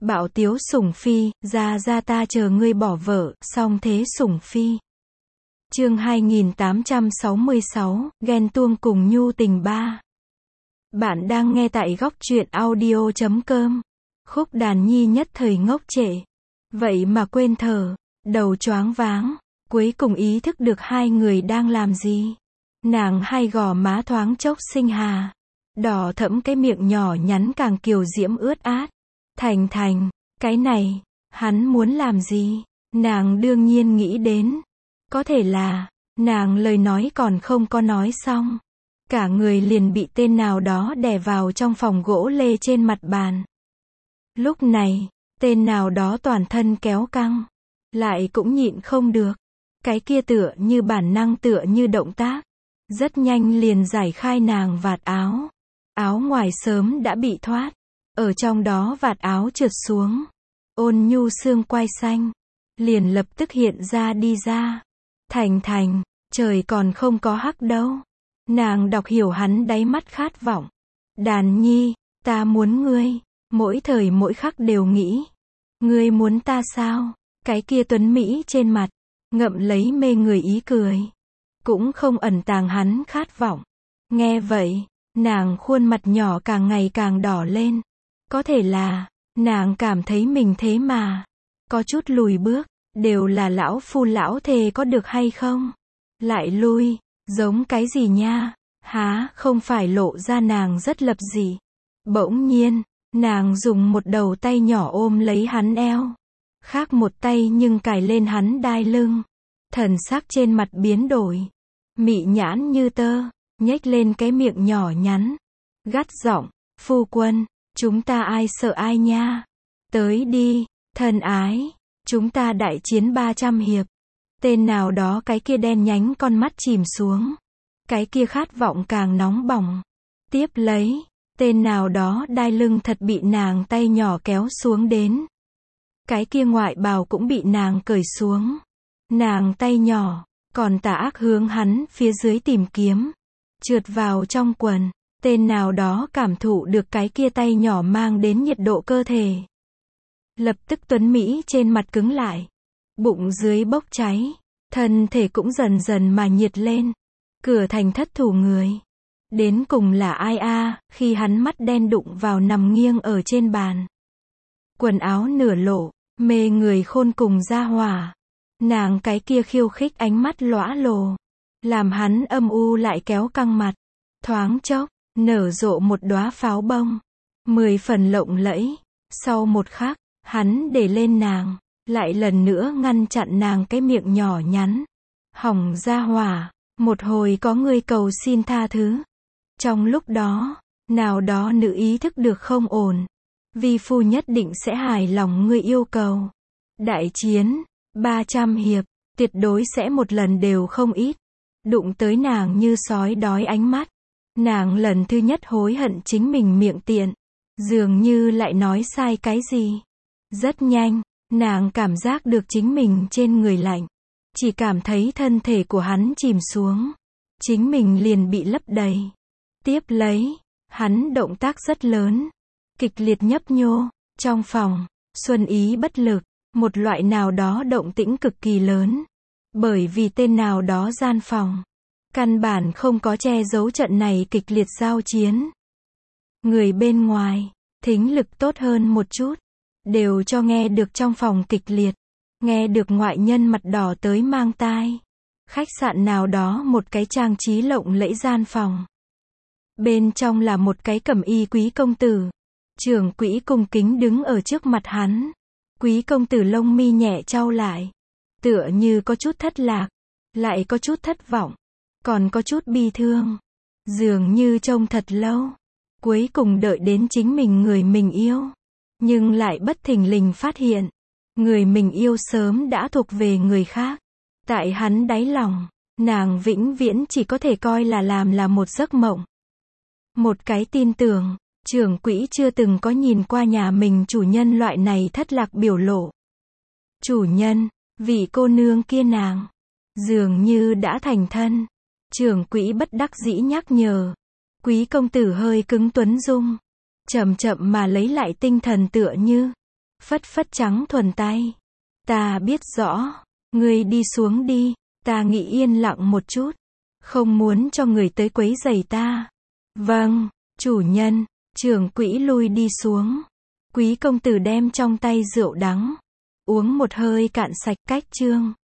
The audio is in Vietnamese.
Bạo tiếu sủng phi, ra ta chờ ngươi bỏ vợ, song thế sủng phi. Chương 2866, ghen tuông cùng nhu tình 3. Bạn đang nghe tại góc truyện audio.com. Khúc đàn nhi nhất thời ngốc trệ. Vậy mà quên thở, đầu choáng váng, cuối cùng ý thức được hai người đang làm gì. Nàng hai gò má thoáng chốc xinh hà, đỏ thẫm, cái miệng nhỏ nhắn càng kiều diễm ướt át. Thành, cái này, hắn muốn làm gì? Nàng đương nhiên nghĩ đến. Có thể là, nàng lời nói còn không có nói xong. Cả người liền bị tên nào đó đè vào trong phòng gỗ lê trên mặt bàn. Lúc này, tên nào đó toàn thân kéo căng. Lại cũng nhịn không được. Cái kia tựa như bản năng, tựa như động tác. Rất nhanh liền giải khai nàng vạt áo. Áo ngoài sớm đã bị thoát. Ở trong đó vạt áo trượt xuống. Ôn nhu xương quai xanh. Liền lập tức hiện ra đi ra. Thành, trời còn không có hắc đâu. Nàng đọc hiểu hắn đáy mắt khát vọng. Đàn nhi, ta muốn ngươi. Mỗi thời mỗi khắc đều nghĩ. Ngươi muốn ta sao? Cái kia tuấn Mỹ trên mặt. Ngậm lấy mê người ý cười. Cũng không ẩn tàng hắn khát vọng. Nghe vậy, nàng khuôn mặt nhỏ càng ngày càng đỏ lên. Có thể là, nàng cảm thấy mình thế mà có chút lùi bước, đều là lão phu lão thề có được hay không? Lại lui, giống cái gì nha? Há, không phải lộ ra nàng rất lập dị. Bỗng nhiên, nàng dùng một đầu tay nhỏ ôm lấy hắn eo, khác một tay nhưng cài lên hắn đai lưng. Thần sắc trên mặt biến đổi, mị nhãn như tơ, nhếch lên cái miệng nhỏ nhắn, gắt giọng, phu quân, chúng ta ai sợ ai nha? Tới đi, thân ái, chúng ta đại chiến 300 hiệp. Tên nào đó cái kia đen nhánh con mắt chìm xuống. Cái kia khát vọng càng nóng bỏng. Tiếp lấy, tên nào đó đai lưng thật bị nàng tay nhỏ kéo xuống đến. Cái kia ngoại bào cũng bị nàng cởi xuống. Nàng tay nhỏ, còn tà ác hướng hắn phía dưới tìm kiếm. Trượt vào trong quần. Tên nào đó cảm thụ được cái kia tay nhỏ mang đến nhiệt độ cơ thể. Lập tức tuấn Mỹ trên mặt cứng lại. Bụng dưới bốc cháy. Thân thể cũng dần dần mà nhiệt lên. Cửa thành thất thủ người. Đến cùng là ai a? Khi hắn mắt đen đụng vào nằm nghiêng ở trên bàn. Quần áo nửa lộ, mê người khôn cùng ra hỏa. Nàng cái kia khiêu khích ánh mắt lóa lồ. Làm hắn âm u lại kéo căng mặt. Thoáng chốc, nở rộ một đóa pháo bông. 10 phần lộng lẫy. Sau một khắc, hắn để lên nàng. Lại lần nữa ngăn chặn nàng cái miệng nhỏ nhắn. Hỏng ra hỏa. Một hồi có người cầu xin tha thứ. Trong lúc đó, nào đó nữ ý thức được không ổn. Vi phu nhất định sẽ hài lòng ngươi yêu cầu. Đại chiến 300 hiệp, tuyệt đối sẽ một lần đều không ít. Đụng tới nàng như sói đói ánh mắt. Nàng lần thứ nhất hối hận chính mình miệng tiện. Dường như lại nói sai cái gì. Rất nhanh, nàng cảm giác được chính mình trên người lạnh. Chỉ cảm thấy thân thể của hắn chìm xuống. Chính mình liền bị lấp đầy. Tiếp lấy, hắn động tác rất lớn. Kịch liệt nhấp nhô. Trong phòng, xuân ý bất lực. Một loại nào đó động tĩnh cực kỳ lớn. Bởi vì tên nào đó gian phòng. Căn bản không có che giấu trận này kịch liệt giao chiến. Người bên ngoài, thính lực tốt hơn một chút. Đều cho nghe được trong phòng kịch liệt. Nghe được ngoại nhân mặt đỏ tới mang tai. Khách sạn nào đó một cái trang trí lộng lẫy gian phòng. Bên trong là một cái cẩm y quý công tử. Trưởng quỹ cung kính đứng ở trước mặt hắn. Quý công tử lông mi nhẹ chau lại. Tựa như có chút thất lạc. Lại có chút thất vọng. Còn có chút bi thương. Dường như trông thật lâu. Cuối cùng đợi đến chính mình người mình yêu. Nhưng lại bất thình lình phát hiện. Người mình yêu sớm đã thuộc về người khác. Tại hắn đáy lòng, nàng vĩnh viễn chỉ có thể coi là làm là một giấc mộng. Một cái tin tưởng, trưởng quỹ chưa từng có nhìn qua nhà mình chủ nhân loại này thất lạc biểu lộ. Chủ nhân, vị cô nương kia nàng, dường như đã thành thân. Trưởng quỹ bất đắc dĩ nhắc nhở. Quý công tử hơi cứng tuấn dung. Chậm chậm mà lấy lại tinh thần tựa như Phất phất trắng thuần tay. Ta biết rõ. Ngươi đi xuống đi. Ta nghĩ yên lặng một chút. Không muốn cho người tới quấy rầy ta. Vâng, chủ nhân. Trưởng quỹ lui đi xuống. Quý công tử đem trong tay rượu đắng. Uống một hơi cạn sạch. Cách chương